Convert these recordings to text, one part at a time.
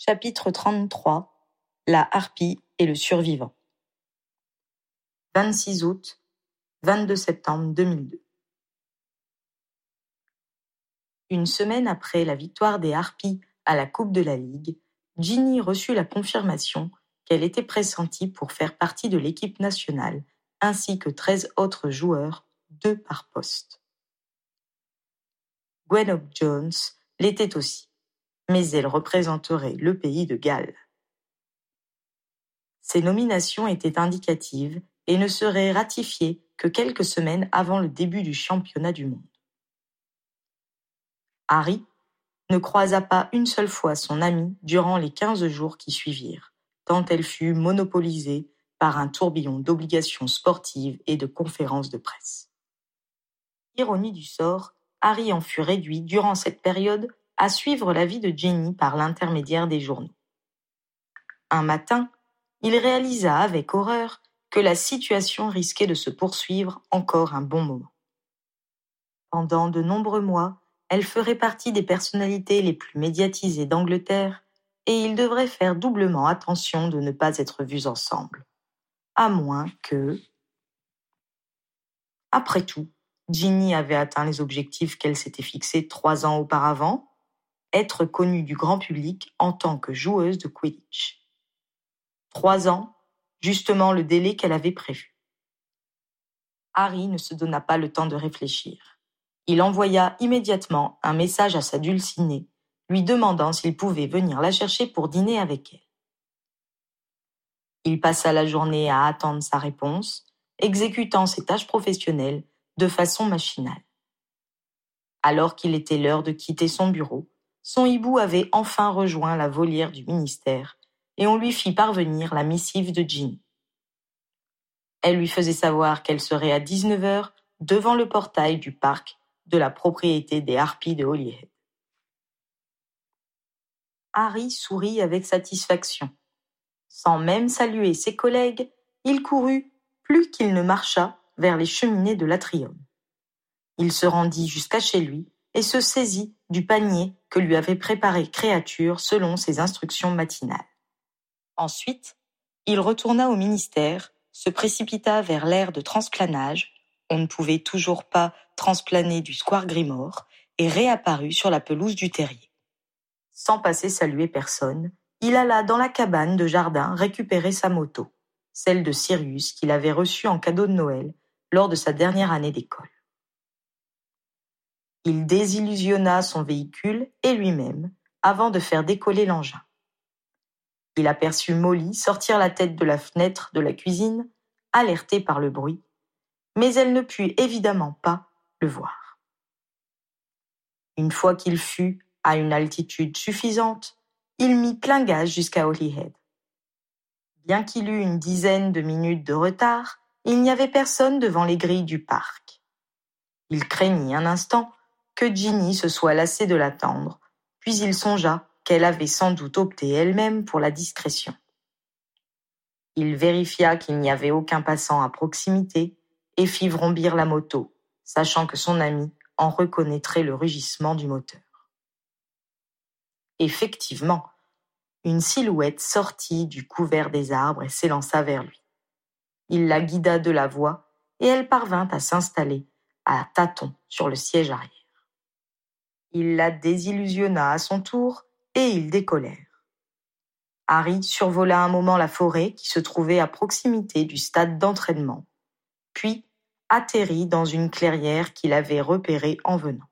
Chapitre 33. La harpie et le survivant. 26 août, 22 septembre 2002. Une semaine après la victoire des Harpies à la Coupe de la Ligue, Ginny reçut la confirmation qu'elle était pressentie pour faire partie de l'équipe nationale, ainsi que 13 autres joueurs, 2 par poste. Gwen Hobjones l'était aussi, mais elle représenterait le pays de Galles. Ces nominations étaient indicatives et ne seraient ratifiées que quelques semaines avant le début du championnat du monde. Harry ne croisa pas une seule fois son amie durant les 15 jours qui suivirent, tant elle fut monopolisée par un tourbillon d'obligations sportives et de conférences de presse. Ironie du sort, Harry en fut réduit durant cette période à suivre la vie de Ginny par l'intermédiaire des journaux. Un matin, il réalisa avec horreur que la situation risquait de se poursuivre encore un bon moment. Pendant de nombreux mois, elle ferait partie des personnalités les plus médiatisées d'Angleterre et ils devraient faire doublement attention de ne pas être vus ensemble. À moins que... Après tout, Ginny avait atteint les objectifs qu'elle s'était fixés 3 ans auparavant, être connue du grand public en tant que joueuse de Quidditch. 3 ans, justement le délai qu'elle avait prévu. Harry ne se donna pas le temps de réfléchir. Il envoya immédiatement un message à sa dulcinée, lui demandant s'il pouvait venir la chercher pour dîner avec elle. Il passa la journée à attendre sa réponse, exécutant ses tâches professionnelles de façon machinale. Alors qu'il était l'heure de quitter son bureau, son hibou avait enfin rejoint la volière du ministère et on lui fit parvenir la missive de Ginny. Elle lui faisait savoir qu'elle serait à 19h devant le portail du parc de la propriété des Harpies de Holyhead. Harry sourit avec satisfaction. Sans même saluer ses collègues, il courut, plus qu'il ne marcha, vers les cheminées de l'atrium. Il se rendit jusqu'à chez lui et se saisit du panier que lui avait préparé Créature selon ses instructions matinales. Ensuite, il retourna au ministère, se précipita vers l'aire de transplanage, on ne pouvait toujours pas transplaner du square Grimmauld, et réapparut sur la pelouse du terrier. Sans passer saluer personne, il alla dans la cabane de jardin récupérer sa moto, celle de Sirius qu'il avait reçue en cadeau de Noël lors de sa dernière année d'école. Il désillusionna son véhicule et lui-même avant de faire décoller l'engin. Il aperçut Molly sortir la tête de la fenêtre de la cuisine, alertée par le bruit, mais elle ne put évidemment pas le voir. Une fois qu'il fut à une altitude suffisante, il mit plein gaz jusqu'à Holyhead. Bien qu'il eût une dizaine de minutes de retard, il n'y avait personne devant les grilles du parc. Il craignit un instant que Ginny se soit lassée de l'attendre, puis il songea qu'elle avait sans doute opté elle-même pour la discrétion. Il vérifia qu'il n'y avait aucun passant à proximité et fit vrombir la moto, sachant que son ami en reconnaîtrait le rugissement du moteur. Effectivement, une silhouette sortit du couvert des arbres et s'élança vers lui. Il la guida de la voix et elle parvint à s'installer à tâtons sur le siège arrière. Il la désillusionna à son tour et ils décollèrent. Harry survola un moment la forêt qui se trouvait à proximité du stade d'entraînement, puis atterrit dans une clairière qu'il avait repérée en venant.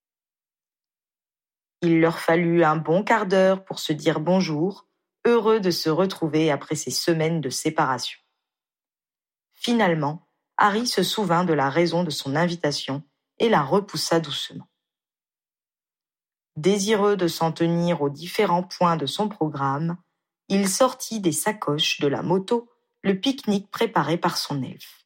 Il leur fallut un bon quart d'heure pour se dire bonjour, heureux de se retrouver après ces semaines de séparation. Finalement, Harry se souvint de la raison de son invitation et la repoussa doucement. Désireux de s'en tenir aux différents points de son programme, il sortit des sacoches de la moto le pique-nique préparé par son elfe.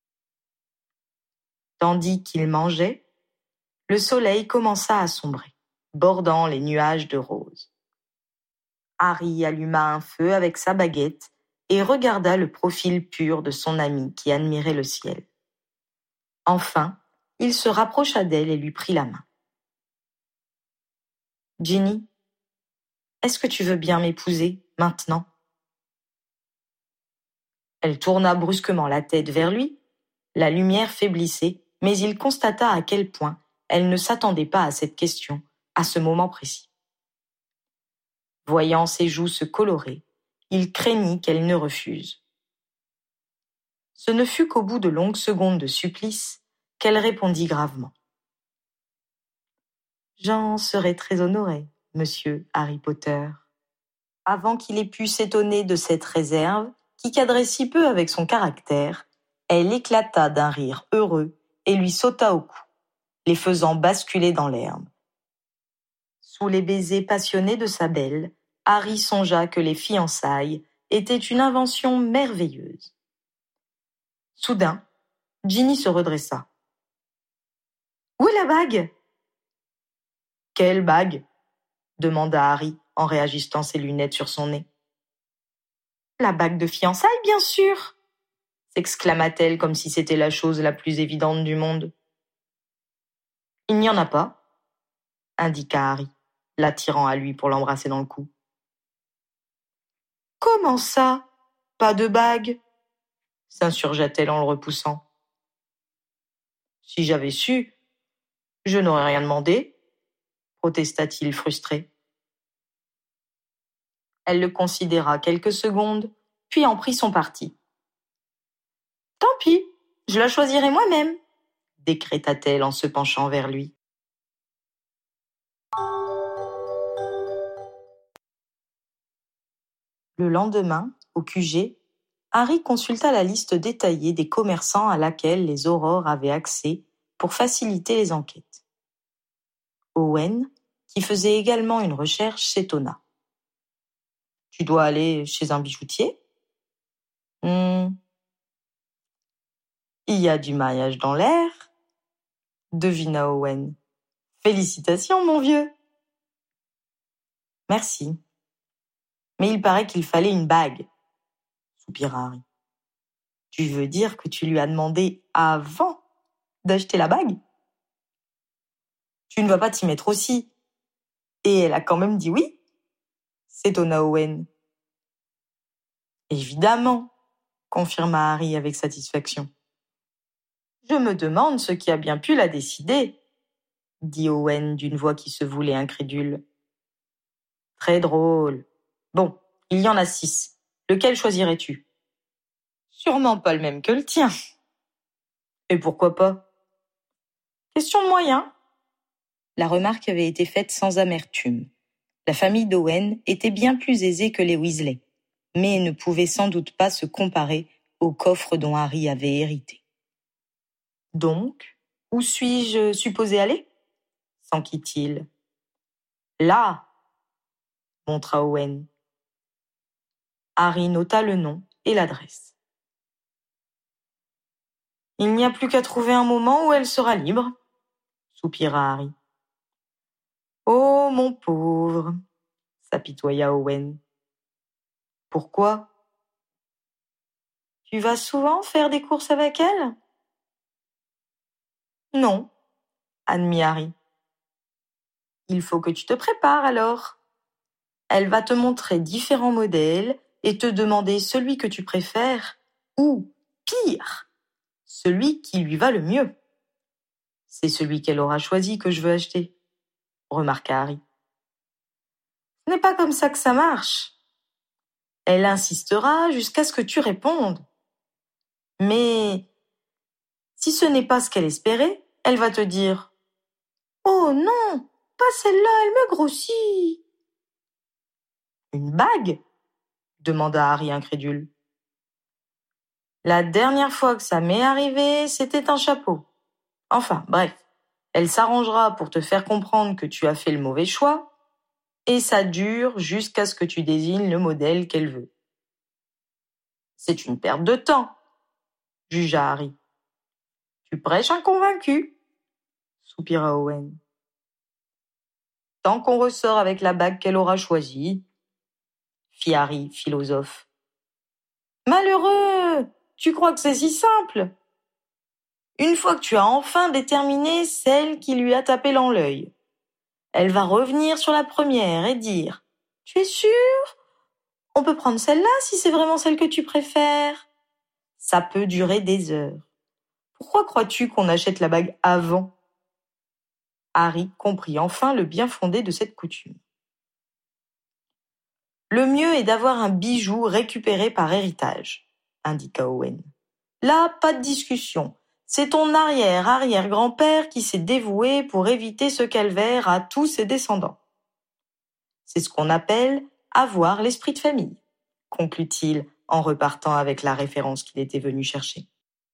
Tandis qu'il mangeait, le soleil commença à sombrer, bordant les nuages de rose. Harry alluma un feu avec sa baguette et regarda le profil pur de son ami qui admirait le ciel. Enfin, il se rapprocha d'elle et lui prit la main. « Ginny, Est-ce que tu veux bien m'épouser, maintenant ? Elle tourna brusquement la tête vers lui. La lumière faiblissait, mais il constata à quel point elle ne s'attendait pas à cette question, à ce moment précis. Voyant ses joues se colorer, il craignit qu'elle ne refuse. Ce ne fut qu'au bout de longues secondes de supplice qu'elle répondit gravement. « J'en serais très honorée, monsieur Harry Potter. » Avant qu'il ait pu s'étonner de cette réserve, qui cadrait si peu avec son caractère, elle éclata d'un rire heureux et lui sauta au cou, les faisant basculer dans l'herbe. Sous les baisers passionnés de sa belle, Harry songea que les fiançailles étaient une invention merveilleuse. Soudain, Ginny se redressa. « Où est la bague ?»« Quelle bague ?» demanda Harry en réajustant ses lunettes sur son nez. « La bague de fiançailles, bien sûr !» s'exclama-t-elle comme si c'était la chose la plus évidente du monde. « Il n'y en a pas, » indiqua Harry, l'attirant à lui pour l'embrasser dans le cou. « Comment ça, pas de bague ?» s'insurgea-t-elle en le repoussant. « Si j'avais su, je n'aurais rien demandé, » protesta-t-il frustré. Elle le considéra quelques secondes, puis en prit son parti. « Tant pis, je la choisirai moi-même, » décréta-t-elle en se penchant vers lui. Le lendemain, au QG, Harry consulta la liste détaillée des commerçants à laquelle les Aurores avaient accès pour faciliter les enquêtes. Owen, qui faisait également une recherche, s'étonna. « Tu dois aller chez un bijoutier ? » Il y a du mariage dans l'air, devina Owen. « Félicitations, mon vieux !» « Merci. Mais il paraît qu'il fallait une bague, » soupira Harry. « Tu veux dire que tu lui as demandé avant d'acheter la bague ? Tu ne vas pas t'y mettre aussi. Et elle a quand même dit oui, » s'étonna Owen. « Évidemment, » confirma Harry avec satisfaction. « Je me demande ce qui a bien pu la décider, » dit Owen d'une voix qui se voulait incrédule. « Très drôle. Bon, il y en a 6. Lequel choisirais-tu ? » Sûrement pas le même que le tien. Et pourquoi pas ? Question de moyens. La remarque avait été faite sans amertume. La famille d'Owen était bien plus aisée que les Weasley, mais ne pouvait sans doute pas se comparer au coffre dont Harry avait hérité. « Donc, où suis-je supposé aller ?» s'enquit-il. « Là !» montra Owen. Harry nota le nom et l'adresse. « Il n'y a plus qu'à trouver un moment où elle sera libre, » soupira Harry. « Oh, mon pauvre !» s'apitoya Owen. « Pourquoi ? Tu vas souvent faire des courses avec elle ? » « Non, » admit Harry. « Il faut que tu te prépares alors. Elle va te montrer différents modèles et te demander celui que tu préfères ou, pire, celui qui lui va le mieux. C'est celui qu'elle aura choisi que je veux acheter, » remarqua Harry. « Ce n'est pas comme ça que ça marche. Elle insistera jusqu'à ce que tu répondes. Mais si ce n'est pas ce qu'elle espérait, elle va te dire « Oh non, pas celle-là, elle me grossit !»« Une bague ?» demanda Harry incrédule. « La dernière fois que ça m'est arrivé, c'était un chapeau. Enfin, bref, elle s'arrangera pour te faire comprendre que tu as fait le mauvais choix, et ça dure jusqu'à ce que tu désignes le modèle qu'elle veut. » « C'est une perte de temps, » jugea Harry. « Tu prêches un convaincu, » soupira Owen. « Tant qu'on ressort avec la bague qu'elle aura choisie, » fit Harry, philosophe. « Malheureux, tu crois que c'est si simple ? Une fois que tu as enfin déterminé celle qui lui a tapé dans l'œil, elle va revenir sur la première et dire Tu es sûr? On peut prendre celle-là si c'est vraiment celle que tu préfères. Ça peut durer des heures. Pourquoi crois-tu qu'on achète la bague avant? Harry comprit enfin le bien fondé de cette coutume. Le mieux est d'avoir un bijou récupéré par héritage, indiqua Owen. Là, pas de discussion. C'est ton arrière-arrière-grand-père qui s'est dévoué pour éviter ce calvaire à tous ses descendants. C'est ce qu'on appelle avoir l'esprit de famille, conclut-il en repartant avec la référence qu'il était venu chercher.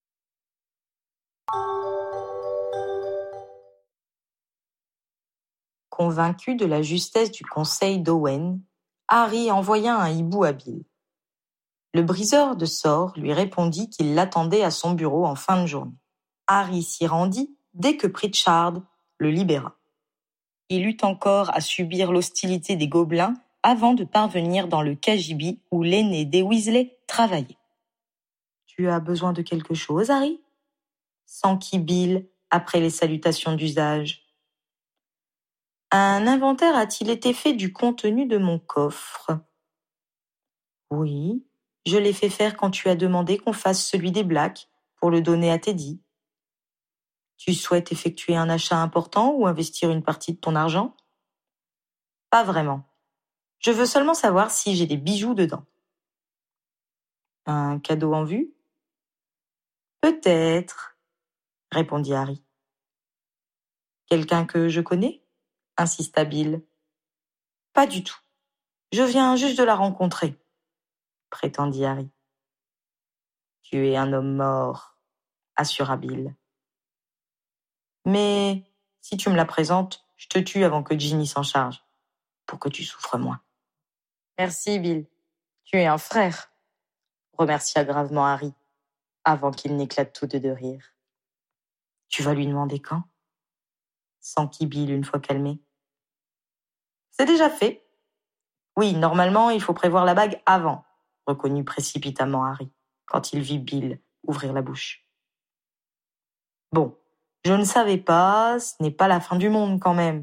Convaincu de la justesse du conseil d'Owen, Harry envoya un hibou à Bill. Le briseur de sorts lui répondit qu'il l'attendait à son bureau en fin de journée. Harry s'y rendit dès que Pritchard le libéra. Il eut encore à subir l'hostilité des gobelins avant de parvenir dans le cagibi où l'aîné des Weasley travaillait. « Tu as besoin de quelque chose, Harry ?» s'enquit Bill après les salutations d'usage. « Un inventaire a-t-il été fait du contenu de mon coffre ?»« Oui, je l'ai fait faire quand tu as demandé qu'on fasse celui des Blacks pour le donner à Teddy. » Tu souhaites effectuer un achat important ou investir une partie de ton argent? Pas vraiment. Je veux seulement savoir si j'ai des bijoux dedans. Un cadeau en vue? Peut-être, répondit Harry. Quelqu'un que je connais? Insista Bill. Pas du tout. Je viens juste de la rencontrer, prétendit Harry. Tu es un homme mort, assura Bill. Mais si tu me la présentes, je te tue avant que Ginny s'en charge, pour que tu souffres moins. Merci, Bill. Tu es un frère, remercia gravement Harry, avant qu'il n'éclate tous deux de rire. Tu vas lui demander quand? S'enquit Bill une fois calmé. C'est déjà fait. Oui, normalement, il faut prévoir la bague avant, reconnut précipitamment Harry, quand il vit Bill ouvrir la bouche. Bon, je ne savais pas, ce n'est pas la fin du monde quand même.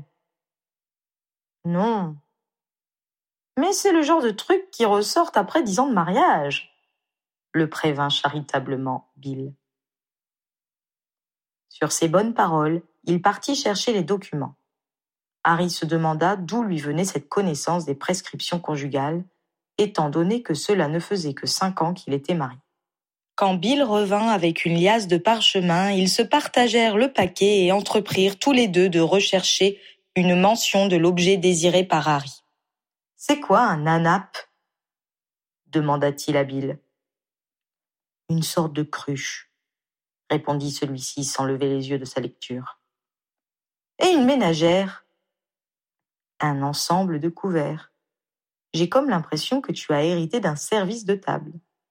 Non. Mais c'est le genre de truc qui ressort après 10 ans de mariage, le prévint charitablement Bill. Sur ces bonnes paroles, il partit chercher les documents. Harry se demanda d'où lui venait cette connaissance des prescriptions conjugales, étant donné que cela ne faisait que 5 ans qu'il était marié. Quand Bill revint avec une liasse de parchemin, ils se partagèrent le paquet et entreprirent tous les deux de rechercher une mention de l'objet désiré par Harry. « C'est quoi un nanap ?» demanda-t-il à Bill. « Une sorte de cruche, » répondit celui-ci sans lever les yeux de sa lecture. « Et une ménagère ?» Un ensemble de couverts. J'ai comme l'impression que tu as hérité d'un service de table.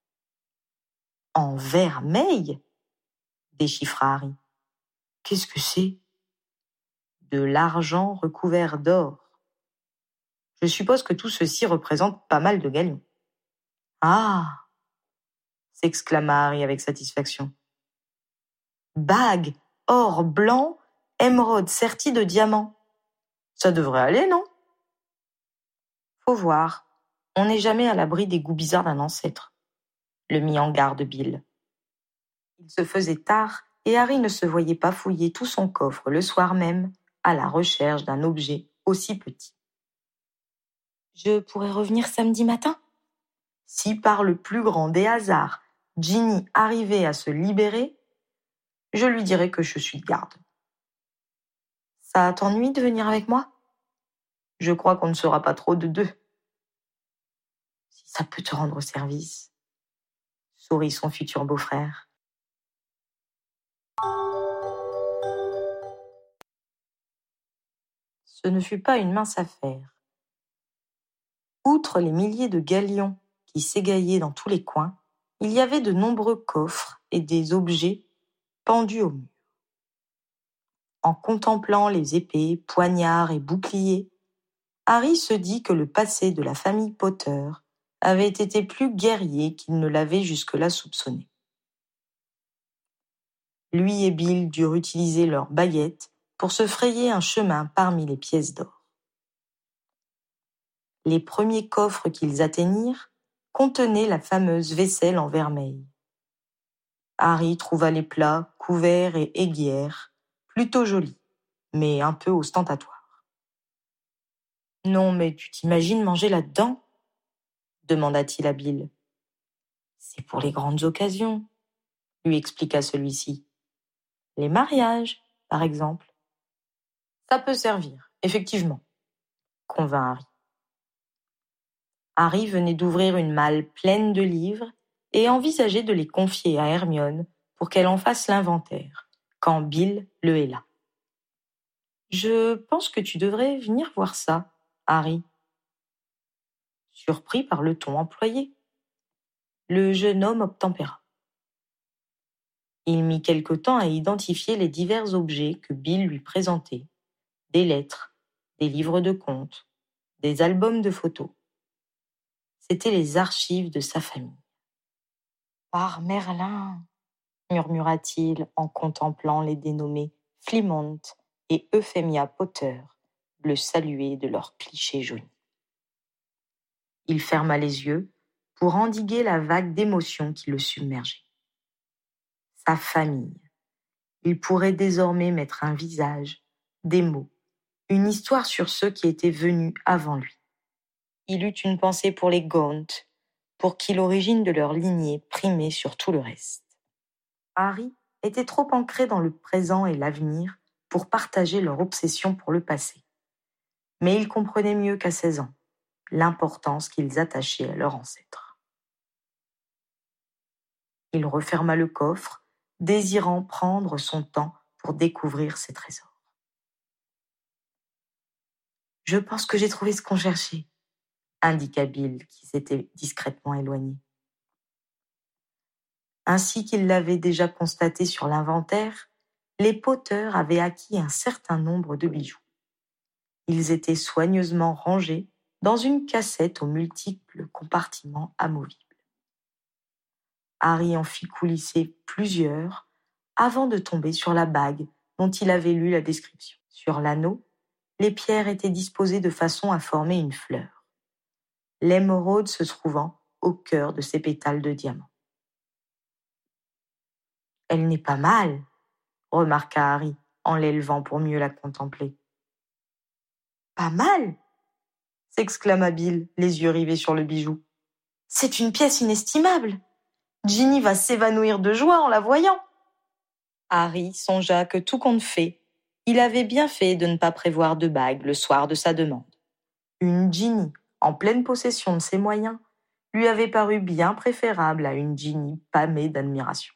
En vermeil? Déchiffra Harry. Qu'est-ce que c'est? De l'argent recouvert d'or. Je suppose que tout ceci représente pas mal de galions. Ah! S'exclama Harry avec satisfaction. Bague, or blanc, émeraude sertie de diamants. Ça devrait aller, non? Faut voir. On n'est jamais à l'abri des goûts bizarres d'un ancêtre, le mit en garde Bill. Il se faisait tard et Harry ne se voyait pas fouiller tout son coffre le soir même à la recherche d'un objet aussi petit. Je pourrais revenir samedi matin? Si par le plus grand des hasards, Ginny arrivait à se libérer, je lui dirais que je suis de garde. Ça t'ennuie de venir avec moi? Je crois qu'on ne sera pas trop de deux. Si ça peut te rendre service, sourit son futur beau-frère. Ce ne fut pas une mince affaire. Outre les milliers de galions qui s'égaillaient dans tous les coins, il y avait de nombreux coffres et des objets pendus au mur. En contemplant les épées, poignards et boucliers, Harry se dit que le passé de la famille Potter avait été plus guerrier qu'il ne l'avait jusque-là soupçonné. Lui et Bill durent utiliser leurs baguettes pour se frayer un chemin parmi les pièces d'or. Les premiers coffres qu'ils atteignirent contenaient la fameuse vaisselle en vermeil. Harry trouva les plats, couverts et aiguières plutôt jolis, mais un peu ostentatoires. « Non, mais tu t'imagines manger là-dedans ?» demanda-t-il à Bill. « C'est pour les grandes occasions, » lui expliqua celui-ci. « Les mariages, par exemple. »« Ça peut servir, effectivement, » convint Harry. Harry venait d'ouvrir une malle pleine de livres et envisageait de les confier à Hermione pour qu'elle en fasse l'inventaire, quand Bill le héla. « Je pense que tu devrais venir voir ça, Harry. » Surpris par le ton employé, le jeune homme obtempéra. Il mit quelque temps à identifier les divers objets que Bill lui présentait, des lettres, des livres de contes, des albums de photos. C'étaient les archives de sa famille. « Par Merlin !» murmura-t-il en contemplant les dénommés Flimont et Euphemia Potter, le saluer de leurs clichés jaunis. Il ferma les yeux pour endiguer la vague d'émotions qui le submergeait. Sa famille. Il pourrait désormais mettre un visage, des mots, une histoire sur ceux qui étaient venus avant lui. Il eut une pensée pour les Gaunt, pour qui l'origine de leur lignée primait sur tout le reste. Harry était trop ancré dans le présent et l'avenir pour partager leur obsession pour le passé. Mais il comprenait mieux qu'à 16 ans l'importance qu'ils attachaient à leurs ancêtres. Il referma le coffre, désirant prendre son temps pour découvrir ses trésors. « Je pense que j'ai trouvé ce qu'on cherchait », indiqua Bill, qui s'était discrètement éloigné. Ainsi qu'il l'avait déjà constaté sur l'inventaire, les Potter avaient acquis un certain nombre de bijoux. Ils étaient soigneusement rangés dans une cassette aux multiples compartiments amovibles. Harry en fit coulisser plusieurs avant de tomber sur la bague dont il avait lu la description. Sur l'anneau, les pierres étaient disposées de façon à former une fleur, l'émeraude se trouvant au cœur de ses pétales de diamant. « Elle n'est pas mal, » remarqua Harry en l'élevant pour mieux la contempler. « Pas mal ?» s'exclama Bill, les yeux rivés sur le bijou. « C'est une pièce inestimable. Ginny va s'évanouir de joie en la voyant. » Harry songea que tout compte fait, il avait bien fait de ne pas prévoir de bague le soir de sa demande. Une Ginny en pleine possession de ses moyens lui avait paru bien préférable à une Ginny pâmée d'admiration.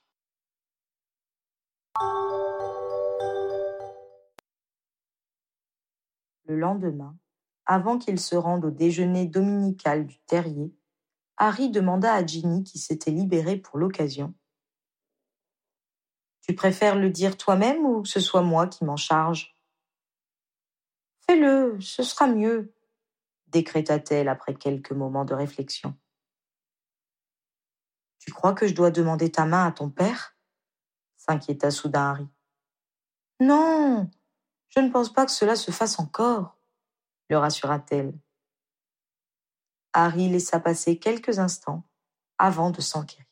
Le lendemain, avant qu'il se rende au déjeuner dominical du terrier, Harry demanda à Ginny qui s'était libérée pour l'occasion. « Tu préfères le dire toi-même ou que ce soit moi qui m'en charge ?»« Fais-le, ce sera mieux, » décréta-t-elle après quelques moments de réflexion. « Tu crois que je dois demander ta main à ton père ?» s'inquiéta soudain Harry. « Non, je ne pense pas que cela se fasse encore, » le rassura-t-elle. Harry laissa passer quelques instants avant de s'enquérir.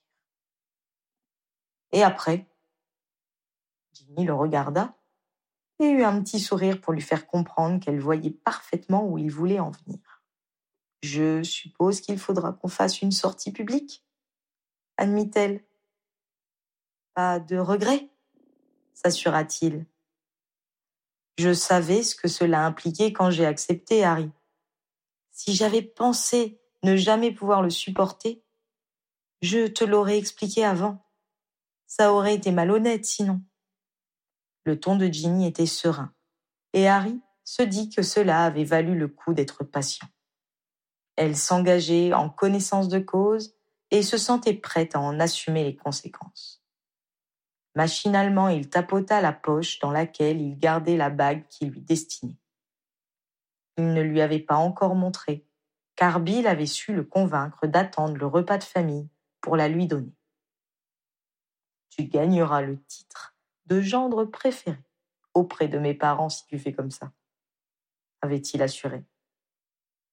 « Et après ?» Ginny le regarda et eut un petit sourire pour lui faire comprendre qu'elle voyait parfaitement où il voulait en venir. « Je suppose qu'il faudra qu'on fasse une sortie publique, » admit-elle. « Pas de regret, » s'assura-t-il. « Je savais ce que cela impliquait quand j'ai accepté, Harry. Si j'avais pensé ne jamais pouvoir le supporter, je te l'aurais expliqué avant. Ça aurait été malhonnête sinon. » Le ton de Ginny était serein, et Harry se dit que cela avait valu le coup d'être patient. Elle s'engageait en connaissance de cause et se sentait prête à en assumer les conséquences. Machinalement, il tapota la poche dans laquelle il gardait la bague qui lui destinait. Il ne lui avait pas encore montré, car Bill avait su le convaincre d'attendre le repas de famille pour la lui donner. « Tu gagneras le titre de gendre préféré auprès de mes parents si tu fais comme ça, » avait-il assuré.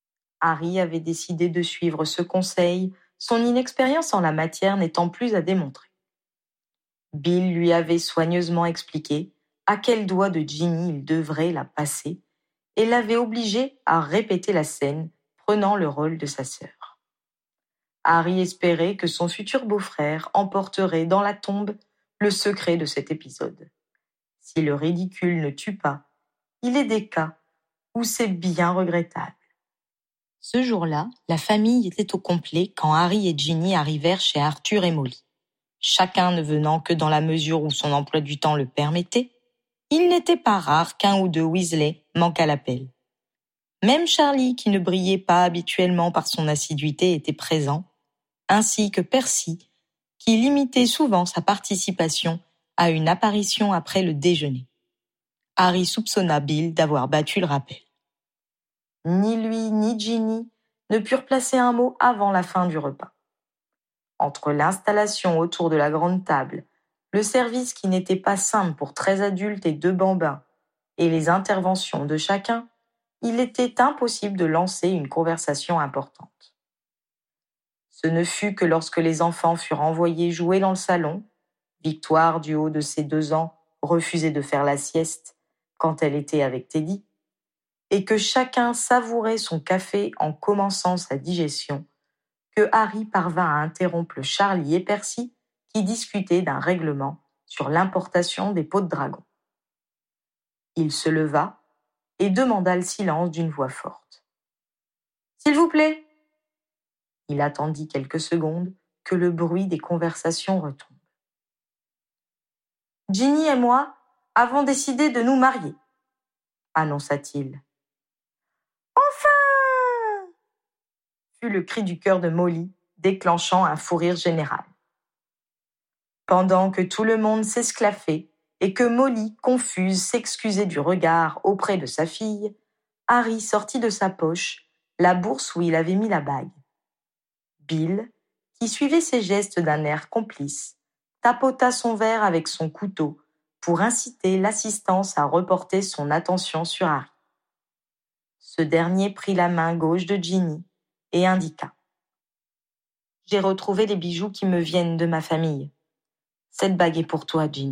Harry avait décidé de suivre ce conseil, son inexpérience en la matière n'étant plus à démontrer. Bill lui avait soigneusement expliqué à quel doigt de Ginny il devrait la passer et l'avait obligé à répéter la scène, prenant le rôle de sa sœur. Harry espérait que son futur beau-frère emporterait dans la tombe le secret de cet épisode. Si le ridicule ne tue pas, il est des cas où c'est bien regrettable. Ce jour-là, la famille était au complet quand Harry et Ginny arrivèrent chez Arthur et Molly. Chacun ne venant que dans la mesure où son emploi du temps le permettait, il n'était pas rare qu'un ou deux Weasley manquât l'appel. Même Charlie, qui ne brillait pas habituellement par son assiduité, était présent, ainsi que Percy, qui limitait souvent sa participation à une apparition après le déjeuner. Harry soupçonna Bill d'avoir battu le rappel. Ni lui ni Ginny ne purent placer un mot avant la fin du repas. Entre l'installation autour de la grande table, le service qui n'était pas simple pour 13 adultes et 2 bambins, et les interventions de chacun, il était impossible de lancer une conversation importante. Ce ne fut que lorsque les enfants furent envoyés jouer dans le salon, Victoire, du haut de ses 2 ans, refusait de faire la sieste quand elle était avec Teddy, et que chacun savourait son café en commençant sa digestion, que Harry parvint à interrompre Charlie et Percy qui discutaient d'un règlement sur l'importation des peaux de dragon. Il se leva et demanda le silence d'une voix forte. « S'il vous plaît !» Il attendit quelques secondes que le bruit des conversations retombe. « Ginny et moi avons décidé de nous marier, » annonça-t-il. « Enfin !» fut le cri du cœur de Molly, déclenchant un fou rire général. Pendant que tout le monde s'esclaffait et que Molly, confuse, s'excusait du regard auprès de sa fille, Harry sortit de sa poche la bourse où il avait mis la bague. Bill, qui suivait ses gestes d'un air complice, tapota son verre avec son couteau pour inciter l'assistance à reporter son attention sur Harry. Ce dernier prit la main gauche de Ginny et indiqua. « J'ai retrouvé les bijoux qui me viennent de ma famille. Cette bague est pour toi, Ginny. »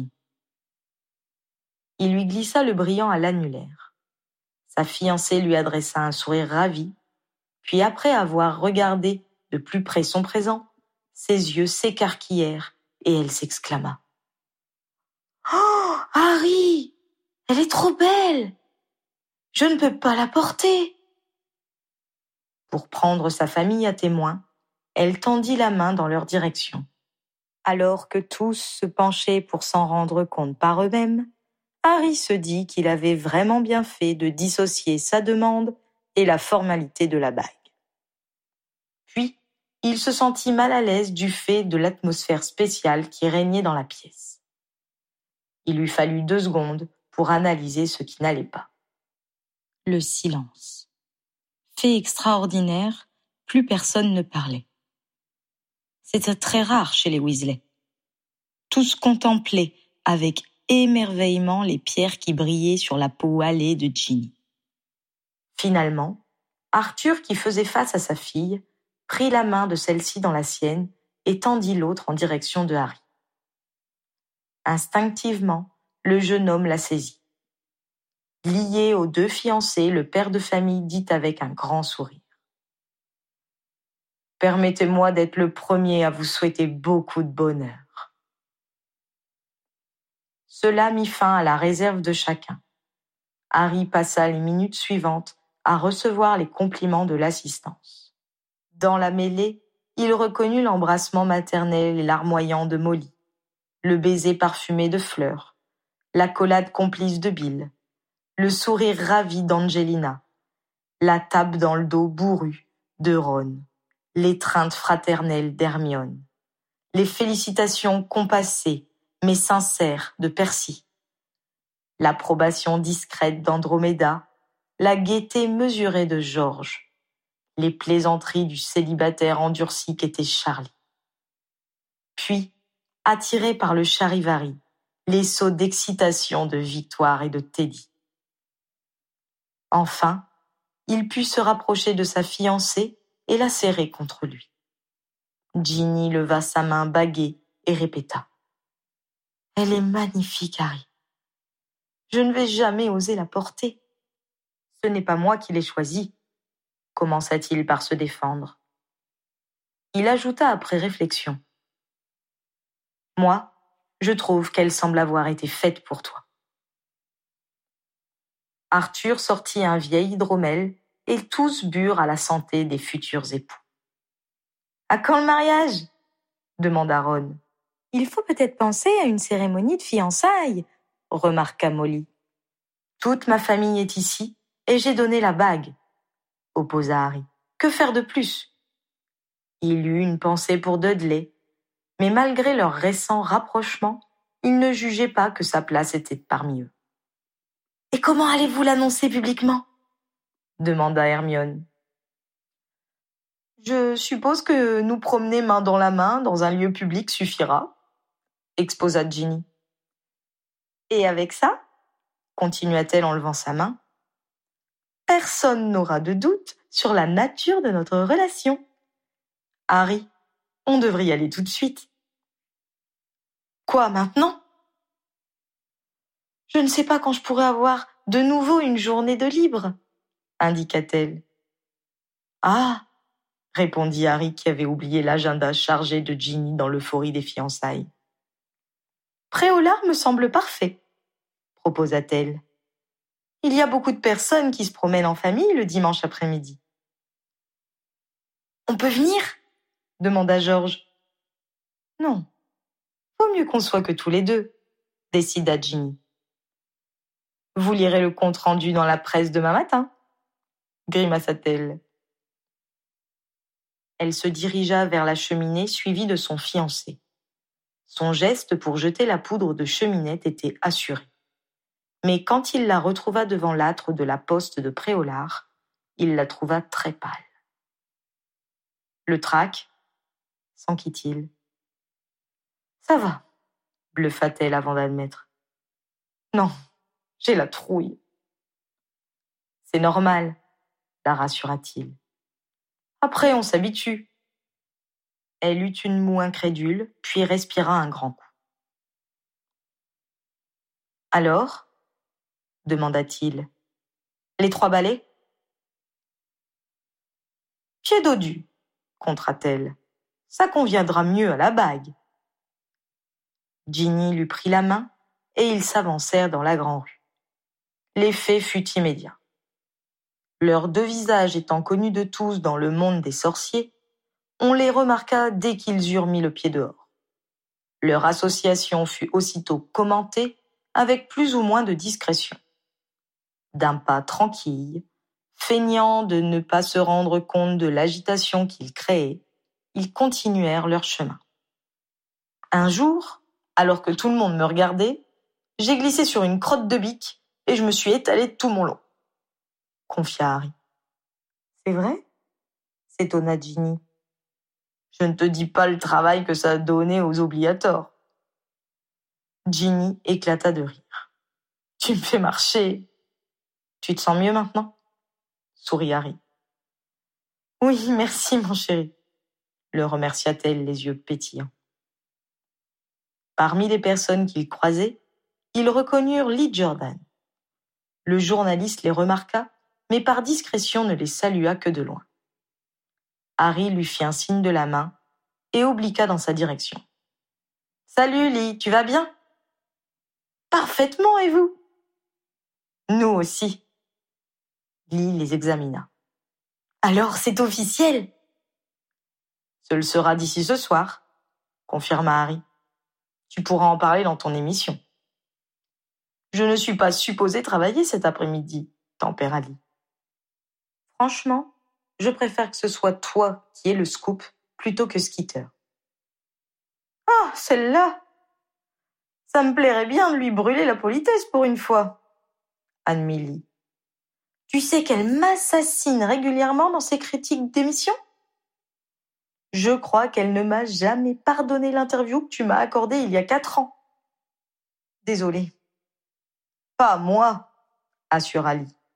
Il lui glissa le brillant à l'annulaire. Sa fiancée lui adressa un sourire ravi, puis après avoir regardé de plus près son présent, ses yeux s'écarquillèrent et elle s'exclama. « Oh, Harry, elle est trop belle! Je ne peux pas la porter !» Pour prendre sa famille à témoin, elle tendit la main dans leur direction. Alors que tous se penchaient pour s'en rendre compte par eux-mêmes, Harry se dit qu'il avait vraiment bien fait de dissocier sa demande et la formalité de la bague. Puis, il se sentit mal à l'aise du fait de l'atmosphère spéciale qui régnait dans la pièce. Il lui fallut 2 secondes pour analyser ce qui n'allait pas. Le silence. Fait extraordinaire, plus personne ne parlait. C'était très rare chez les Weasley. Tous contemplaient avec émerveillement les pierres qui brillaient sur la peau hâlée de Ginny. Finalement, Arthur, qui faisait face à sa fille, prit la main de celle-ci dans la sienne et tendit l'autre en direction de Harry. Instinctivement, le jeune homme la saisit. Lié aux 2 fiancés, le père de famille dit avec un grand sourire. « Permettez-moi d'être le premier à vous souhaiter beaucoup de bonheur. » Cela mit fin à la réserve de chacun. Harry passa les minutes suivantes à recevoir les compliments de l'assistance. Dans la mêlée, il reconnut l'embrassement maternel et larmoyant de Molly, le baiser parfumé de fleurs, l'accolade complice de Bill, le sourire ravi d'Angelina, la tape dans le dos bourru de Ron, l'étreinte fraternelle d'Hermione, les félicitations compassées mais sincères de Percy, l'approbation discrète d'Andromeda, la gaieté mesurée de George, les plaisanteries du célibataire endurci qu'était Charlie. Puis, attiré par le charivari, les sauts d'excitation de Victoire et de Teddy. Enfin, il put se rapprocher de sa fiancée et la serrer contre lui. Ginny leva sa main baguée et répéta: « Elle est magnifique, Harry. Je ne vais jamais oser la porter. Ce n'est pas moi qui l'ai choisie, » commença-t-il par se défendre. Il ajouta après réflexion: « Moi, je trouve qu'elle semble avoir été faite pour toi. » Arthur sortit un vieil hydromel et tous burent à la santé des futurs époux. « À quand le mariage ?» demanda Ron. « Il faut peut-être penser à une cérémonie de fiançailles, » remarqua Molly. « Toute ma famille est ici et j'ai donné la bague, » opposa Harry. « Que faire de plus ?» Il eut une pensée pour Dudley, mais malgré leur récent rapprochement, il ne jugeait pas que sa place était parmi eux. « Et comment allez-vous l'annoncer publiquement ?» demanda Hermione. « Je suppose que nous promener main dans la main dans un lieu public suffira, » exposa Ginny. « Et avec ça, » continua-t-elle en levant sa main, « personne n'aura de doute sur la nature de notre relation. Harry, on devrait y aller tout de suite. » « Quoi, maintenant ? » « Je ne sais pas quand je pourrai avoir de nouveau une journée de libre, » indiqua-t-elle. « Ah !» répondit Harry qui avait oublié l'agenda chargé de Ginny dans l'euphorie des fiançailles. « Préolard me semble parfait, » proposa-t-elle. « Il y a beaucoup de personnes qui se promènent en famille le dimanche après-midi. »« On peut venir ?» demanda George. « Non, vaut mieux qu'on soit que tous les deux, » décida Ginny. « Vous lirez le compte-rendu dans la presse demain matin, » grimaça-t-elle. Elle se dirigea vers la cheminée suivie de son fiancé. Son geste pour jeter la poudre de cheminette était assuré. Mais quand il la retrouva devant l'âtre de la poste de Préolard, il la trouva très pâle. « Le trac ?» s'enquit-il. « Ça va, » bluffa-t-elle avant d'admettre. « Non, j'ai la trouille. »« C'est normal, » la rassura-t-il. « Après, on s'habitue. » Elle eut une moue incrédule, puis respira un grand coup. « Alors ?» demanda-t-il. « Les 3 balais ?»« Pied dodu, » contra-t-elle. « Ça conviendra mieux à la bague. » Ginny lui prit la main et ils s'avancèrent dans la grande-rue. L'effet fut immédiat. Leurs 2 visages étant connus de tous dans le monde des sorciers, on les remarqua dès qu'ils eurent mis le pied dehors. Leur association fut aussitôt commentée avec plus ou moins de discrétion. D'un pas tranquille, feignant de ne pas se rendre compte de l'agitation qu'ils créaient, ils continuèrent leur chemin. Un jour, alors que tout le monde me regardait, j'ai glissé sur une crotte de bique et je me suis étalée tout mon long, confia Harry. « C'est vrai ?» s'étonna Ginny. « Je ne te dis pas le travail que ça a donné aux obligatoires. » Ginny éclata de rire. « Tu me fais marcher. Tu te sens mieux maintenant ?» sourit Harry. « Oui, merci mon chéri, » le remercia-t-elle les yeux pétillants. Parmi les personnes qu'ils croisaient, ils reconnurent Lee Jordan. Le journaliste les remarqua, mais par discrétion ne les salua que de loin. Harry lui fit un signe de la main et obliqua dans sa direction. « Salut Lee, tu vas bien ?»« Parfaitement, et vous ?» ?»« Nous aussi. » Lee les examina. « Alors, c'est officiel ?» ?»« Ce le sera d'ici ce soir, » confirma Harry. « Tu pourras en parler dans ton émission. »« Je ne suis pas supposé travailler cet après-midi, » tempéra Lee. « Franchement, je préfère que ce soit toi qui aies le scoop plutôt que Skeeter. »« Ah, celle-là ! Ça me plairait bien de lui brûler la politesse pour une fois, » admit Lee. « Tu sais qu'elle m'assassine régulièrement dans ses critiques d'émissions ? Je crois qu'elle ne m'a jamais pardonné l'interview que tu m'as accordée il y a 4 ans. Désolée. »« Pas moi, » assura Lee. «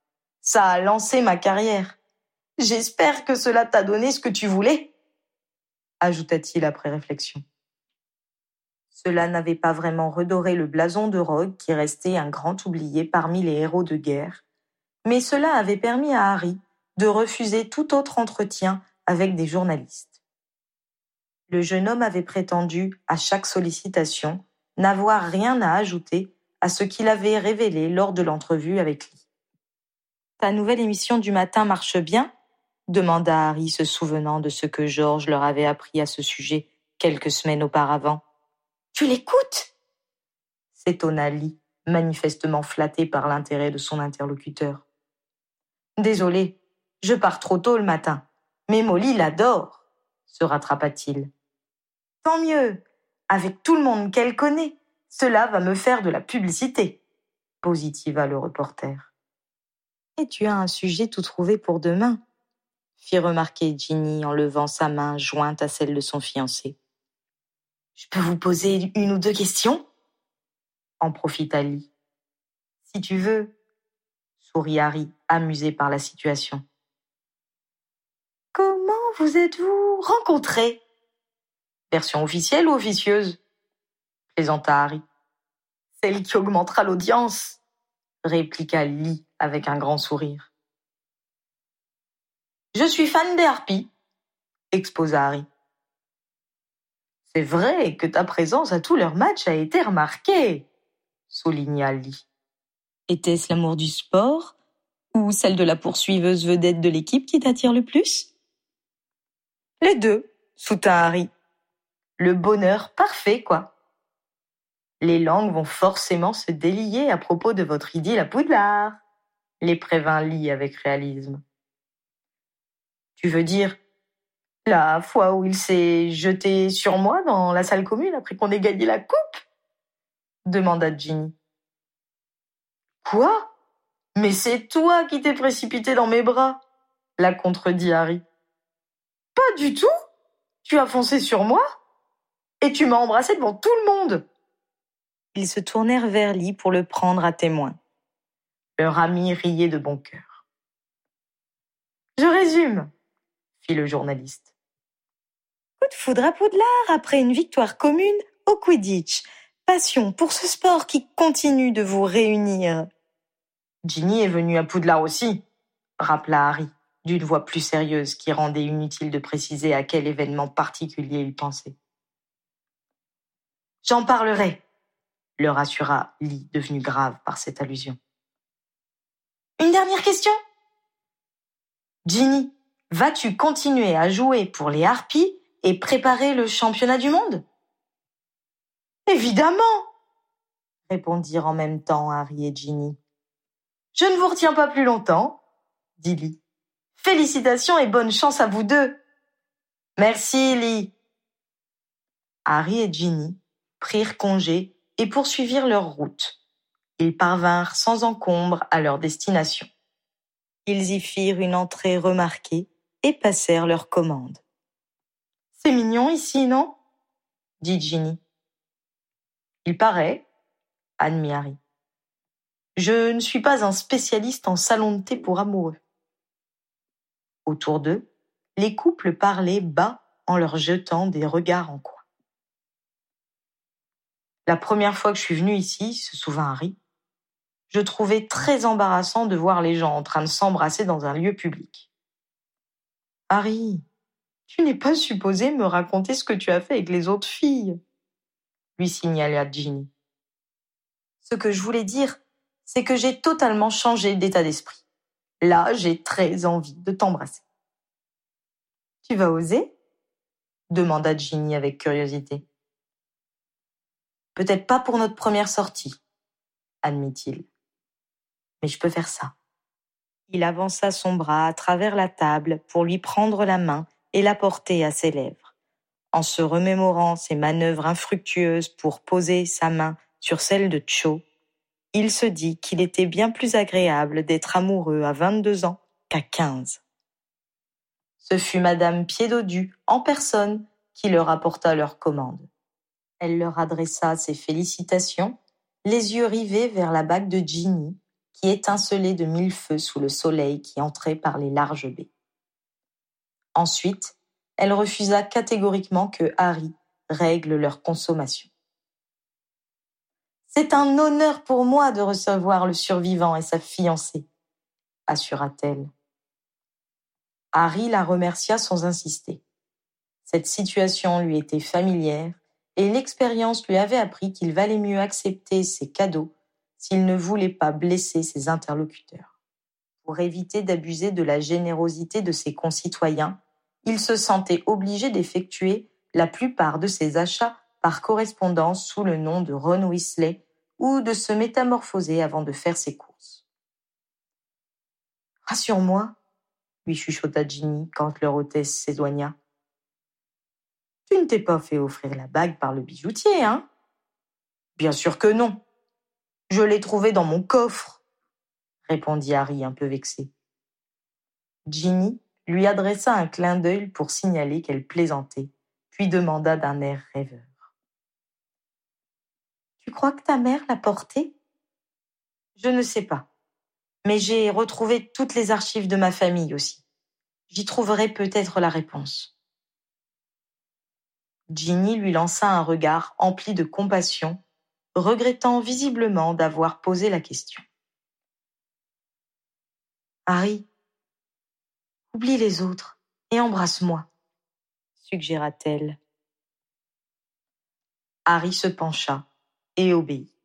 Ça a lancé ma carrière. J'espère que cela t'a donné ce que tu voulais, ajouta-t-il après réflexion. Cela n'avait pas vraiment redoré le blason de Rogue qui restait un grand oublié parmi les héros de guerre, mais cela avait permis à Harry de refuser tout autre entretien avec des journalistes. Le jeune homme avait prétendu, à chaque sollicitation, n'avoir rien à ajouter à ce qu'il avait révélé lors de l'entrevue avec Lee. « Ta nouvelle émission du matin marche bien ?» demanda Harry, se souvenant de ce que George leur avait appris à ce sujet quelques semaines auparavant. « Tu l'écoutes ?» s'étonna Lee, manifestement flatté par l'intérêt de son interlocuteur. « Désolé, je pars trop tôt le matin, mais Molly l'adore, » se rattrapa-t-il. « Tant mieux, avec tout le monde qu'elle connaît, cela va me faire de la publicité, » positiva le reporter. « Et tu as un sujet tout trouvé pour demain, » fit remarquer Ginny en levant sa main jointe à celle de son fiancé. « Je peux vous poser 1 ou 2 questions ?» en profita Lee. « Si tu veux, » sourit Harry, amusé par la situation. « Comment vous êtes-vous rencontrés ? Version officielle ou officieuse ? » plaisanta Harry. « Celle qui augmentera l'audience, » répliqua Lee avec un grand sourire. « Je suis fan des harpies, » exposa Harry. « C'est vrai que ta présence à tous leurs matchs a été remarquée, » souligna Lee. « Était-ce l'amour du sport ou celle de la poursuiveuse vedette de l'équipe qui t'attire le plus ? » « Les deux, » soutint Harry. « Le bonheur parfait, quoi. » « Les langues vont forcément se délier à propos de votre idylle à Poudlard, » les prévint Lee avec réalisme. « Tu veux dire la fois où il s'est jeté sur moi dans la salle commune après qu'on ait gagné la coupe ? » demanda Ginny. « Quoi ? Mais c'est toi qui t'es précipité dans mes bras, » la contredit Harry. « Pas du tout. Tu as foncé sur moi et tu m'as embrassé devant tout le monde. » Ils se tournèrent vers Lee pour le prendre à témoin. Leur ami riait de bon cœur. « Je résume, » fit le journaliste. « Coup de foudre à Poudlard après une victoire commune au Quidditch. Passion pour ce sport qui continue de vous réunir. » « Ginny est venue à Poudlard aussi, » rappela Harry, d'une voix plus sérieuse qui rendait inutile de préciser à quel événement particulier il pensait. « J'en parlerai, » le rassura Lee, devenu grave par cette allusion. « Une dernière question ? Ginny, vas-tu continuer à jouer pour les Harpies et préparer le championnat du monde ? » « Évidemment !» répondirent en même temps Harry et Ginny. « Je ne vous retiens pas plus longtemps, » dit Lee. « Félicitations et bonne chance à vous deux. »« Merci, Lee. » Harry et Ginny prirent congé et poursuivirent leur route. Ils parvinrent sans encombre à leur destination. Ils y firent une entrée remarquée et passèrent leur commande. « C'est mignon ici, non ? » dit Ginny. « Il paraît, » admit Harry. « Je ne suis pas un spécialiste en salon de thé pour amoureux. » Autour d'eux, les couples parlaient bas en leur jetant des regards en coin. « La première fois que je suis venue ici, » se souvint Harry, « je trouvais très embarrassant de voir les gens en train de s'embrasser dans un lieu public. »« Harry, tu n'es pas supposé me raconter ce que tu as fait avec les autres filles, » lui signala Ginny. « Ce que je voulais dire, c'est que j'ai totalement changé d'état d'esprit. Là, j'ai très envie de t'embrasser. »« Tu vas oser ? » demanda Ginny avec curiosité. « Peut-être pas pour notre première sortie, » admit-il. « Mais je peux faire ça. » Il avança son bras à travers la table pour lui prendre la main et la porter à ses lèvres. En se remémorant ses manœuvres infructueuses pour poser sa main sur celle de Cho, il se dit qu'il était bien plus agréable d'être amoureux à 22 ans qu'à 15. Ce fut Madame Piédodu, en personne, qui leur apporta leur commande. Elle leur adressa ses félicitations, les yeux rivés vers la bague de Ginny, qui étincelaient de mille feux sous le soleil qui entrait par les larges baies. Ensuite, elle refusa catégoriquement que Harry règle leur consommation. « C'est un honneur pour moi de recevoir le survivant et sa fiancée, » assura-t-elle. Harry la remercia sans insister. Cette situation lui était familière et l'expérience lui avait appris qu'il valait mieux accepter ses cadeaux s'il ne voulait pas blesser ses interlocuteurs. Pour éviter d'abuser de la générosité de ses concitoyens, il se sentait obligé d'effectuer la plupart de ses achats par correspondance sous le nom de Ron Weasley ou de se métamorphoser avant de faire ses courses. « Rassure-moi, » lui chuchota Ginny quand leur hôtesse s'éloigna. « Tu ne t'es pas fait offrir la bague par le bijoutier, hein ? » ?»« Bien sûr que non. Je l'ai trouvée dans mon coffre, » répondit Harry un peu vexé. Ginny lui adressa un clin d'œil pour signaler qu'elle plaisantait, puis demanda d'un air rêveur. « Tu crois que ta mère l'a portée ? » ?»« Je ne sais pas, mais j'ai retrouvé toutes les archives de ma famille aussi. J'y trouverai peut-être la réponse. » Ginny lui lança un regard empli de compassion, regrettant visiblement d'avoir posé la question. « Harry, oublie les autres et embrasse-moi, » suggéra-t-elle. Harry se pencha et obéit.